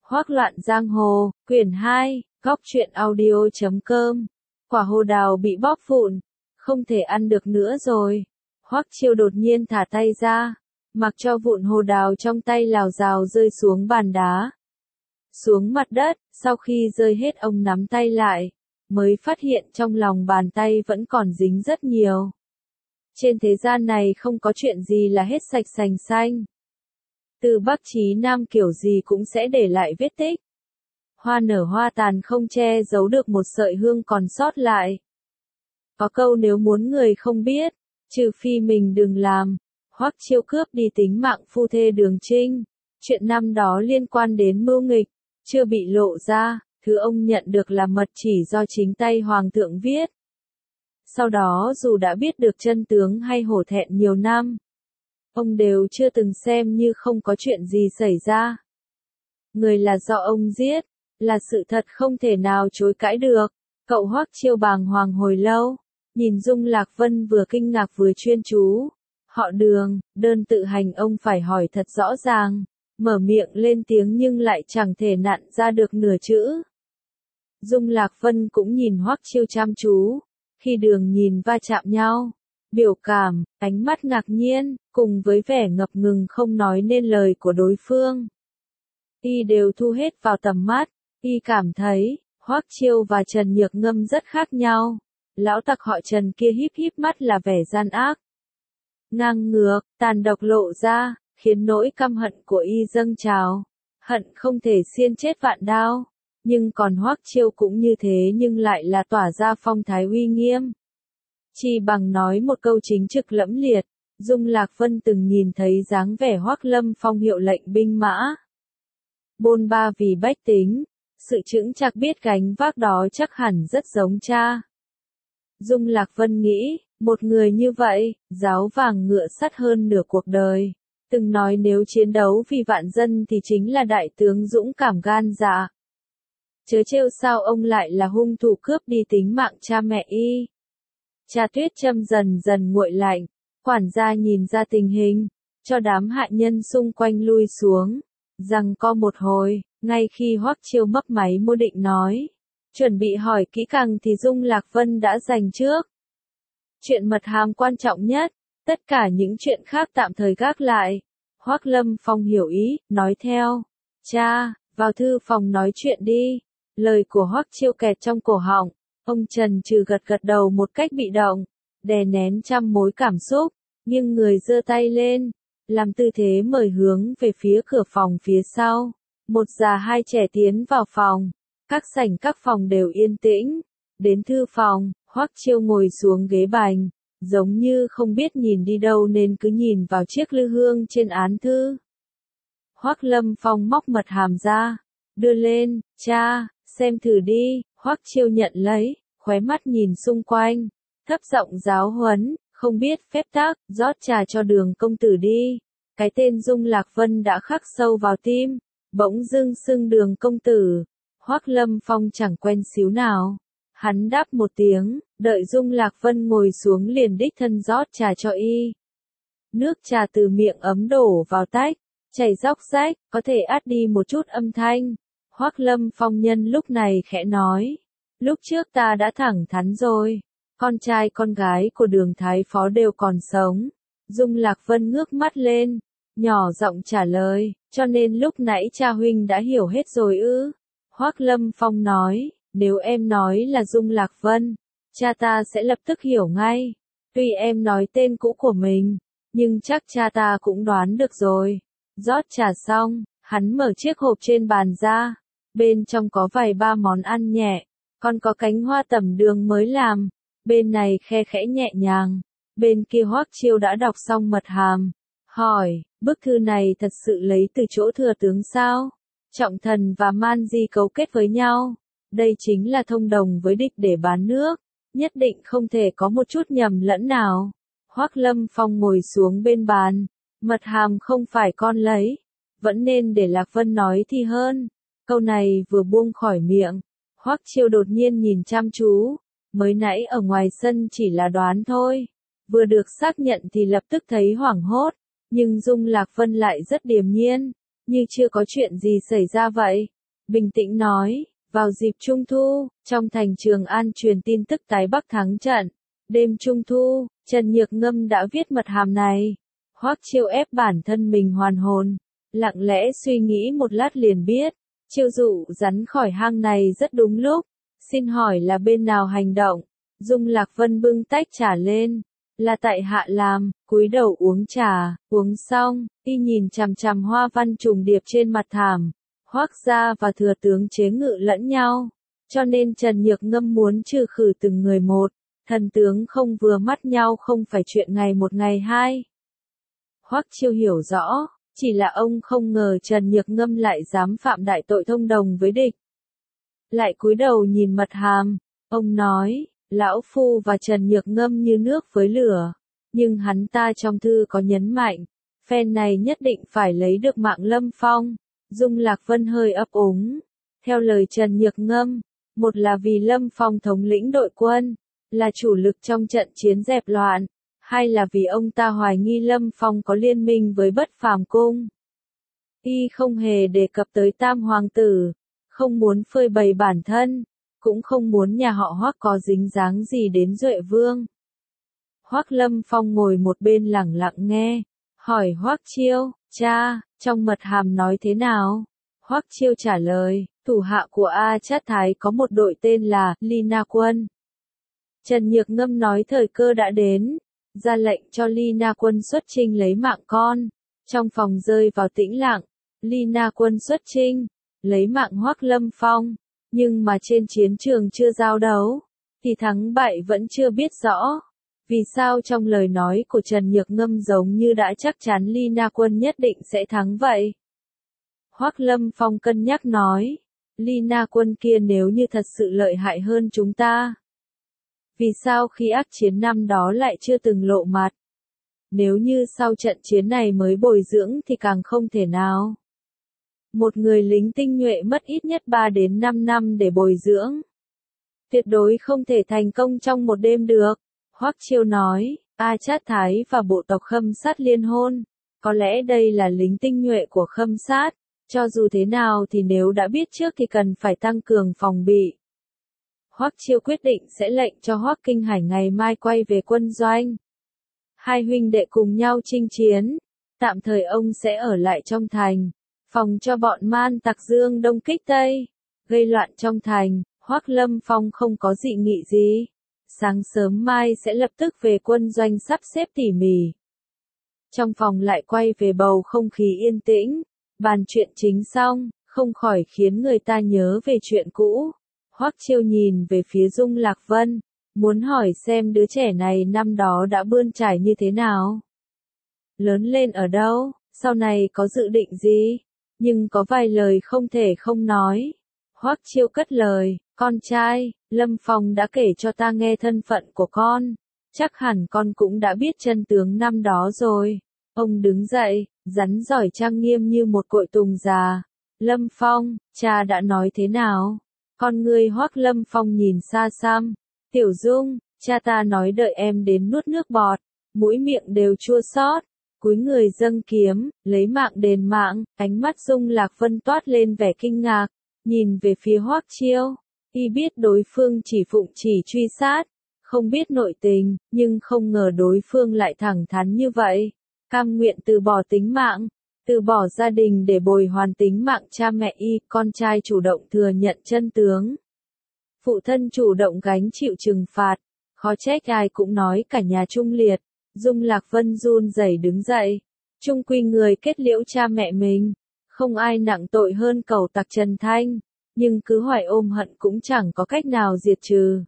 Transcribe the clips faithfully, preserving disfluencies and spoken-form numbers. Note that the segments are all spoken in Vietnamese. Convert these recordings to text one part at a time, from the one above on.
Hoác loạn giang hồ, quyển hai, góc truyện audio chấm com. Quả hồ đào bị bóp vụn, không thể ăn được nữa rồi. Hoắc Chiêu đột nhiên thả tay ra, mặc cho vụn hồ đào trong tay lào rào rơi xuống bàn đá, xuống mặt đất. Sau khi rơi hết, ông nắm tay lại, mới phát hiện trong lòng bàn tay vẫn còn dính rất nhiều. Trên thế gian này không có chuyện gì là hết sạch sành xanh. Từ Bắc chí Nam kiểu gì cũng sẽ để lại vết tích. Hoa nở hoa tàn không che giấu được một sợi hương còn sót lại. Có câu nếu muốn người không biết, trừ phi mình đừng làm. Hoắc Chiêu cướp đi tính mạng phu thê Đường Trinh. Chuyện năm đó liên quan đến mưu nghịch, chưa bị lộ ra, thứ ông nhận được là mật chỉ do chính tay Hoàng thượng viết. Sau đó dù đã biết được chân tướng hay hổ thẹn nhiều năm, ông đều chưa từng xem như không có chuyện gì xảy ra. Người là do ông giết, là sự thật không thể nào chối cãi được. Cậu Hoắc Chiêu bàng hoàng hồi lâu, nhìn Dung Lạc Vân vừa kinh ngạc vừa chuyên chú. Họ Đường, đơn tự hành ông phải hỏi thật rõ ràng, mở miệng lên tiếng nhưng lại chẳng thể nặn ra được nửa chữ. Dung Lạc Vân cũng nhìn Hoắc Chiêu chăm chú, khi Đường nhìn va chạm nhau, biểu cảm, ánh mắt ngạc nhiên, cùng với vẻ ngập ngừng không nói nên lời của đối phương, y đều thu hết vào tầm mắt. Y cảm thấy, Hoắc Chiêu và Trần Nhược Ngâm rất khác nhau. Lão tặc họ Trần kia híp híp mắt là vẻ gian ác, ngang ngược, tàn độc lộ ra, khiến nỗi căm hận của y dâng trào. Hận không thể xiên chết vạn đao. Nhưng còn Hoắc Chiêu cũng như thế nhưng lại là tỏa ra phong thái uy nghiêm. Chỉ bằng nói một câu chính trực lẫm liệt, Dung Lạc Vân từng nhìn thấy dáng vẻ Hoắc Lâm Phong hiệu lệnh binh mã. Bôn ba vì bách tính. Sự chững chạc biết gánh vác đó chắc hẳn rất giống cha. Dung Lạc Vân nghĩ, một người như vậy, giáo vàng ngựa sắt hơn nửa cuộc đời. Từng nói nếu chiến đấu vì vạn dân thì chính là đại tướng dũng cảm gan dạ. Chớ trêu sao ông lại là hung thủ cướp đi tính mạng cha mẹ y. Trà tuyết châm dần dần nguội lạnh, quản gia nhìn ra tình hình, cho đám hạ nhân xung quanh lui xuống. Rằng co một hồi, ngay khi Hoắc Chiêu mấp máy môi định nói, chuẩn bị hỏi kỹ càng thì Dung Lạc Vân đã giành trước. Chuyện mật hàm quan trọng nhất, tất cả những chuyện khác tạm thời gác lại. Hoắc Lâm Phong hiểu ý, nói theo, cha, vào thư phòng nói chuyện đi. Lời của Hoắc Chiêu kẹt trong cổ họng, ông Trần trừ gật gật đầu một cách bị động, đè nén trăm mối cảm xúc, nghiêng người giơ tay lên, làm tư thế mời hướng về phía cửa phòng phía sau. Một già hai trẻ tiến vào phòng, các sảnh các phòng đều yên tĩnh. Đến thư phòng, Hoắc Chiêu ngồi xuống ghế bành, giống như không biết nhìn đi đâu nên cứ nhìn vào chiếc lư hương trên án thư. Hoắc Lâm Phong móc mật hàm ra, đưa lên, cha, xem thử đi. Hoắc Chiêu nhận lấy, khóe mắt nhìn xung quanh, thấp giọng giáo huấn, không biết phép tắc, rót trà cho Đường công tử đi. Cái tên Dung Lạc Vân đã khắc sâu vào tim, bỗng dưng xưng Đường công tử. Hoắc Lâm Phong chẳng quen xíu nào. Hắn đáp một tiếng, đợi Dung Lạc Vân ngồi xuống liền đích thân rót trà cho y. Nước trà từ miệng ấm đổ vào tách, chảy róc rách, có thể át đi một chút âm thanh. Hoắc Lâm Phong nhân lúc này khẽ nói, lúc trước ta đã thẳng thắn rồi, con trai con gái của Đường thái phó đều còn sống. Dung Lạc Vân ngước mắt lên, nhỏ giọng trả lời, cho nên lúc nãy cha huynh đã hiểu hết rồi ư? Hoắc Lâm Phong nói, nếu em nói là Dung Lạc Vân, cha ta sẽ lập tức hiểu ngay. Tuy em nói tên cũ của mình, nhưng chắc cha ta cũng đoán được rồi. Rót trà xong, hắn mở chiếc hộp trên bàn ra, bên trong có vài ba món ăn nhẹ, còn có cánh hoa tẩm đường mới làm. Bên này khe khẽ nhẹ nhàng, bên kia Hoắc Chiêu đã đọc xong mật hàm, hỏi, bức thư này thật sự lấy từ chỗ thừa tướng sao? Trọng Thần và Man Di cấu kết với nhau, đây chính là thông đồng với địch để bán nước, nhất định không thể có một chút nhầm lẫn nào. Hoắc Lâm Phong ngồi xuống bên bàn, mật hàm không phải con lấy, vẫn nên để Lạc Vân nói thì hơn. Câu này vừa buông khỏi miệng, Hoắc Chiêu đột nhiên nhìn chăm chú, mới nãy ở ngoài sân chỉ là đoán thôi, vừa được xác nhận thì lập tức thấy hoảng hốt, nhưng Dung Lạc Vân lại rất điềm nhiên, như chưa có chuyện gì xảy ra vậy. bình tĩnh nói, vào dịp Trung Thu, trong thành Trường An truyền tin tức tái Bắc thắng trận. Đêm Trung Thu, Trần Nhược Ngâm đã viết mật hàm này. Hoắc Chiêu ép bản thân mình hoàn hồn, lặng lẽ suy nghĩ một lát liền biết, Chiêu dụ rắn khỏi hang này rất đúng lúc. Xin hỏi là bên nào hành động? Dung Lạc Vân bưng tách trà lên, là tại hạ làm, cúi đầu uống trà, uống xong, y nhìn chằm chằm hoa văn trùng điệp trên mặt thảm. Hoắc gia và thừa tướng chế ngự lẫn nhau, cho nên Trần Nhược Ngâm muốn trừ khử từng người một, thần tướng không vừa mắt nhau không phải chuyện ngày một ngày hai. Hoắc Chiêu hiểu rõ, chỉ là ông không ngờ Trần Nhược Ngâm lại dám phạm đại tội thông đồng với địch. Lại cúi đầu nhìn mật hàm, ông nói, lão phu và Trần Nhược Ngâm như nước với lửa, nhưng hắn ta trong thư có nhấn mạnh, phen này nhất định phải lấy được mạng Lâm Phong. Dung Lạc Vân hơi ấp úng. Theo lời Trần Nhược Ngâm, một là vì Lâm Phong thống lĩnh đội quân, là chủ lực trong trận chiến dẹp loạn, hai là vì ông ta hoài nghi Lâm Phong có liên minh với Bất Phàm Cung. Y không hề đề cập tới Tam Hoàng tử, không muốn phơi bày bản thân, cũng không muốn nhà họ Hoắc có dính dáng gì đến Duệ Vương. Hoắc Lâm Phong ngồi một bên lặng lặng nghe, hỏi Hoắc Chiêu, cha, trong mật hàm nói thế nào? Hoắc Chiêu trả lời, thủ hạ của A Chát Thái có một đội tên là Lina Quân. Trần Nhược Ngâm nói thời cơ đã đến, ra lệnh cho Lina Quân xuất chinh lấy mạng con. Trong phòng rơi vào tĩnh lặng, Lina Quân xuất chinh, lấy mạng Hoắc Lâm Phong, nhưng mà trên chiến trường chưa giao đấu, thì thắng bại vẫn chưa biết rõ. Vì sao trong lời nói của Trần Nhược Ngâm giống như đã chắc chắn Lina Quân nhất định sẽ thắng vậy? Hoắc Lâm Phong cân nhắc nói, Lina Quân kia nếu như thật sự lợi hại hơn chúng ta, vì sao khi ác chiến năm đó lại chưa từng lộ mặt? Nếu như sau trận chiến này mới bồi dưỡng thì càng không thể nào. Một người lính tinh nhuệ mất ít nhất ba đến năm năm để bồi dưỡng. Tuyệt đối không thể thành công trong một đêm được. Hoắc Chiêu nói, A Chát Thái và bộ tộc Khâm Sát liên hôn. Có lẽ đây là lính tinh nhuệ của Khâm Sát. Cho dù thế nào thì nếu đã biết trước thì cần phải tăng cường phòng bị. Hoắc Chiêu quyết định sẽ lệnh cho Hoắc Kinh Hải ngày mai quay về quân doanh. Hai huynh đệ cùng nhau chinh chiến. Tạm thời ông sẽ ở lại trong thành, phòng cho bọn man tặc Dương Đông kích Tây, gây loạn trong thành. Hoắc Lâm Phong không có dị nghị gì. Sáng sớm mai sẽ lập tức về quân doanh sắp xếp tỉ mỉ. Trong phòng lại quay về bầu không khí yên tĩnh, bàn chuyện chính xong, không khỏi khiến người ta nhớ về chuyện cũ. Hoắc Chiêu nhìn về phía Dung Lạc Vân, muốn hỏi xem đứa trẻ này năm đó đã bươn trải như thế nào. Lớn lên ở đâu, sau này có dự định gì, nhưng có vài lời không thể không nói. Hoắc Chiêu cất lời, con trai, Lâm Phong đã kể cho ta nghe thân phận của con, chắc hẳn con cũng đã biết chân tướng năm đó rồi. Ông đứng dậy, rắn giỏi trang nghiêm như một cội tùng già. Lâm Phong, cha đã nói thế nào? Con ngươi Hoắc Lâm Phong nhìn xa xăm. Tiểu Dung, cha ta nói đợi em đến nuốt nước bọt, mũi miệng đều chua xót. Cúi người dâng kiếm, lấy mạng đền mạng. Ánh mắt Dung Lạc Vân toát lên vẻ kinh ngạc, nhìn về phía Hoắc Chiêu. Y biết đối phương chỉ phụng chỉ truy sát, không biết nội tình, nhưng không ngờ đối phương lại thẳng thắn như vậy. Cam nguyện từ bỏ tính mạng, từ bỏ gia đình để bồi hoàn tính mạng cha mẹ y. Con trai chủ động thừa nhận chân tướng, phụ thân chủ động gánh chịu trừng phạt, khó trách ai cũng nói cả nhà trung liệt. Dung Lạc Vân run rẩy đứng dậy, chung quy người kết liễu cha mẹ mình, không ai nặng tội hơn cẩu tặc Trần Thanh, nhưng cứ hoài ôm hận cũng chẳng có cách nào diệt trừ.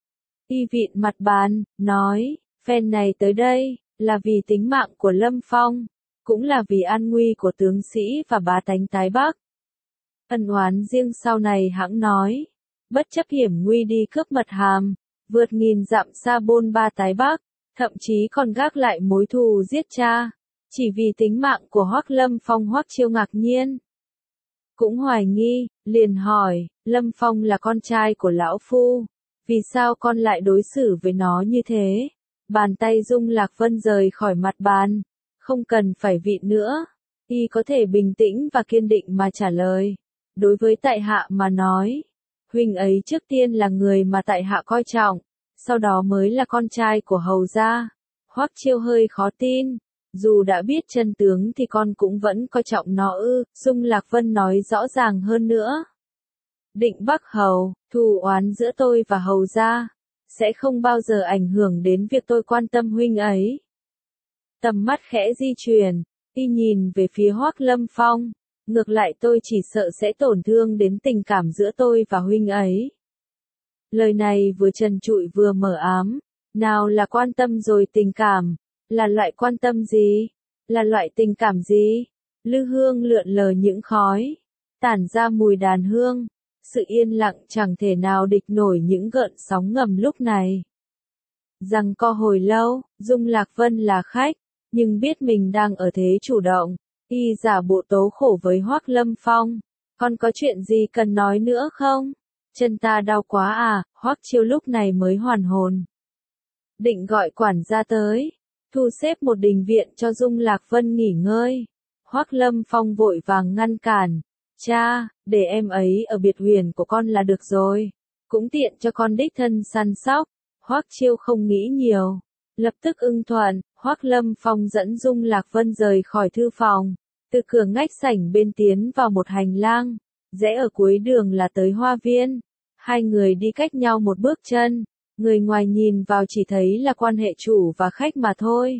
Y vịn mặt bàn, nói, phen này tới đây, là vì tính mạng của Lâm Phong, cũng là vì an nguy của tướng sĩ và bá tánh Tái Bắc. Ân oán riêng sau này hãng nói, bất chấp hiểm nguy đi cướp mật hàm, vượt nghìn dặm xa bôn ba Tái Bắc, thậm chí còn gác lại mối thù giết cha, chỉ vì tính mạng của Hoắc Lâm Phong. Hoắc Chiêu ngạc nhiên, cũng hoài nghi, liền hỏi, Lâm Phong là con trai của lão phu, vì sao con lại đối xử với nó như thế? Bàn tay Dung Lạc Vân rời khỏi mặt bàn, không cần phải vịn nữa, y có thể bình tĩnh và kiên định mà trả lời. Đối với tại hạ mà nói, huynh ấy trước tiên là người mà tại hạ coi trọng, sau đó mới là con trai của hầu gia. Hoắc Chiêu hơi khó tin, dù đã biết chân tướng thì con cũng vẫn coi trọng nó ư. Dung Lạc Vân nói rõ ràng hơn nữa. Định Bắc Hầu, thù oán giữa tôi và hầu gia sẽ không bao giờ ảnh hưởng đến việc tôi quan tâm huynh ấy. Tầm mắt khẽ di chuyển, y nhìn về phía Hoắc Lâm Phong, ngược lại tôi chỉ sợ sẽ tổn thương đến tình cảm giữa tôi và huynh ấy. Lời này vừa trần trụi vừa mờ ám, nào là quan tâm rồi tình cảm, là loại quan tâm gì, là loại tình cảm gì? Lư hương lượn lờ những khói, tản ra mùi đàn hương, sự yên lặng chẳng thể nào địch nổi những gợn sóng ngầm lúc này. Giằng co hồi lâu, Dung Lạc Vân là khách, nhưng biết mình đang ở thế chủ động, y giả bộ tố khổ với Hoắc Lâm Phong. Con có chuyện gì cần nói nữa không? Chân ta đau quá à, Hoắc Chiêu lúc này mới hoàn hồn. Định gọi quản gia tới, thu xếp một đình viện cho Dung Lạc Vân nghỉ ngơi. Hoắc Lâm Phong vội vàng ngăn cản. Cha, để em ấy ở biệt huyền của con là được rồi. Cũng tiện cho con đích thân săn sóc. Hoắc Chiêu không nghĩ nhiều. Lập tức ưng thuận, Hoắc Lâm Phong dẫn Dung Lạc Vân rời khỏi thư phòng. Từ cửa ngách sảnh bên tiến vào một hành lang. Rẽ ở cuối đường là tới hoa viên. Hai người đi cách nhau một bước chân. Người ngoài nhìn vào chỉ thấy là quan hệ chủ và khách mà thôi.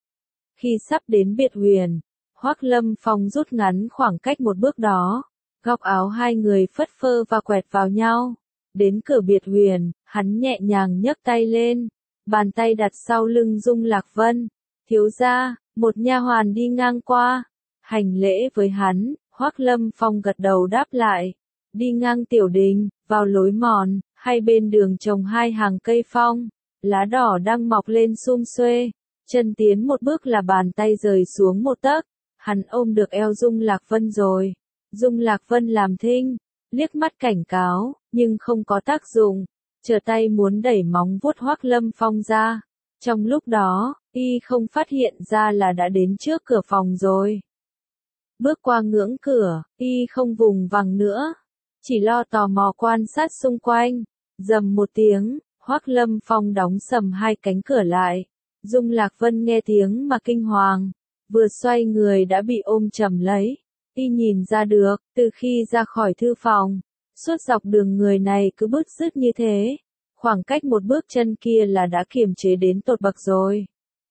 Khi sắp đến biệt huyền, Hoắc Lâm Phong rút ngắn khoảng cách một bước đó. Góc áo hai người phất phơ và quẹt vào nhau. Đến cửa biệt huyền, hắn nhẹ nhàng nhấc tay lên. Bàn tay đặt sau lưng Dung Lạc Vân. Thiếu gia, một nha hoàn đi ngang qua. Hành lễ với hắn, Hoắc Lâm Phong gật đầu đáp lại. Đi ngang tiểu đình, vào lối mòn, hai bên đường trồng hai hàng cây phong. Lá đỏ đang mọc lên sum xuê. Chân tiến một bước là bàn tay rời xuống một tấc. Hắn ôm được eo Dung Lạc Vân rồi. Dung Lạc Vân làm thinh, liếc mắt cảnh cáo, nhưng không có tác dụng. Trở tay muốn đẩy móng vuốt Hoắc Lâm Phong ra. Trong lúc đó, y không phát hiện ra là đã đến trước cửa phòng rồi. Bước qua ngưỡng cửa, y không vùng vằng nữa. Chỉ lo tò mò quan sát xung quanh. Rầm một tiếng, Hoắc Lâm Phong đóng sầm hai cánh cửa lại. Dung Lạc Vân nghe tiếng mà kinh hoàng. Vừa xoay người đã bị ôm chầm lấy. Y nhìn ra được, từ khi ra khỏi thư phòng, suốt dọc đường người này cứ bứt rứt như thế. Khoảng cách một bước chân kia là đã kiềm chế đến tột bậc rồi.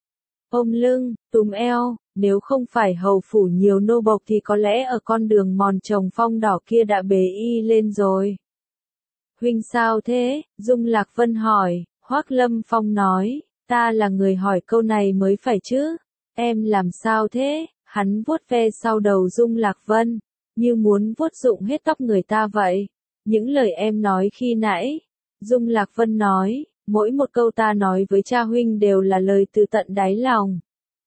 Ôm lưng, túm eo, nếu không phải hầu phủ nhiều nô bộc thì có lẽ ở con đường mòn trồng phong đỏ kia đã bế y lên rồi. Huynh sao thế? Dung Lạc Vân hỏi. Hoắc Lâm Phong nói, ta là người hỏi câu này mới phải chứ. Em làm sao thế? Hắn vuốt ve sau đầu Dung Lạc Vân, như muốn vuốt rụng hết tóc người ta vậy. Những lời em nói khi nãy, Dung Lạc Vân nói, mỗi một câu ta nói với cha huynh đều là lời từ tận đáy lòng.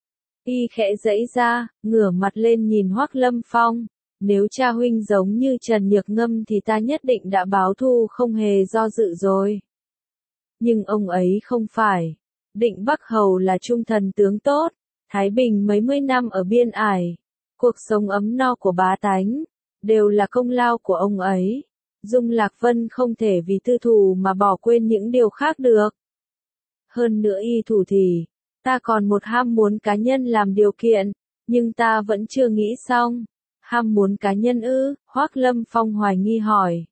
Y khẽ giãy ra, ngửa mặt lên nhìn Hoắc Lâm Phong. Nếu cha huynh giống như Trần Nhược Ngâm thì ta nhất định đã báo thù không hề do dự rồi. Nhưng ông ấy không phải. Định Bắc Hầu là trung thần tướng tốt. Thái Bình mấy mươi năm ở biên ải, cuộc sống ấm no của bá tánh, đều là công lao của ông ấy. Dung Lạc Vân không thể vì tư thù mà bỏ quên những điều khác được. Hơn nữa y thủ thì, ta còn một ham muốn cá nhân làm điều kiện, nhưng ta vẫn chưa nghĩ xong. Ham muốn cá nhân ư? Hoắc Lâm Phong hoài nghi hỏi.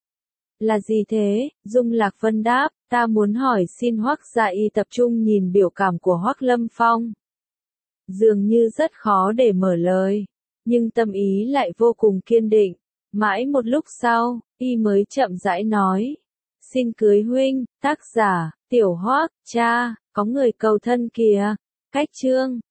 Là gì thế? Dung Lạc Vân đáp, ta muốn hỏi xin Hoắc gia y tập trung nhìn biểu cảm của Hoắc Lâm Phong. Dường như rất khó để mở lời, nhưng tâm ý lại vô cùng kiên định. Mãi một lúc sau, y mới chậm rãi nói. Xin cưới huynh, tác giả, Tiểu Hoắc, cha, có người cầu thân kìa. Cách chương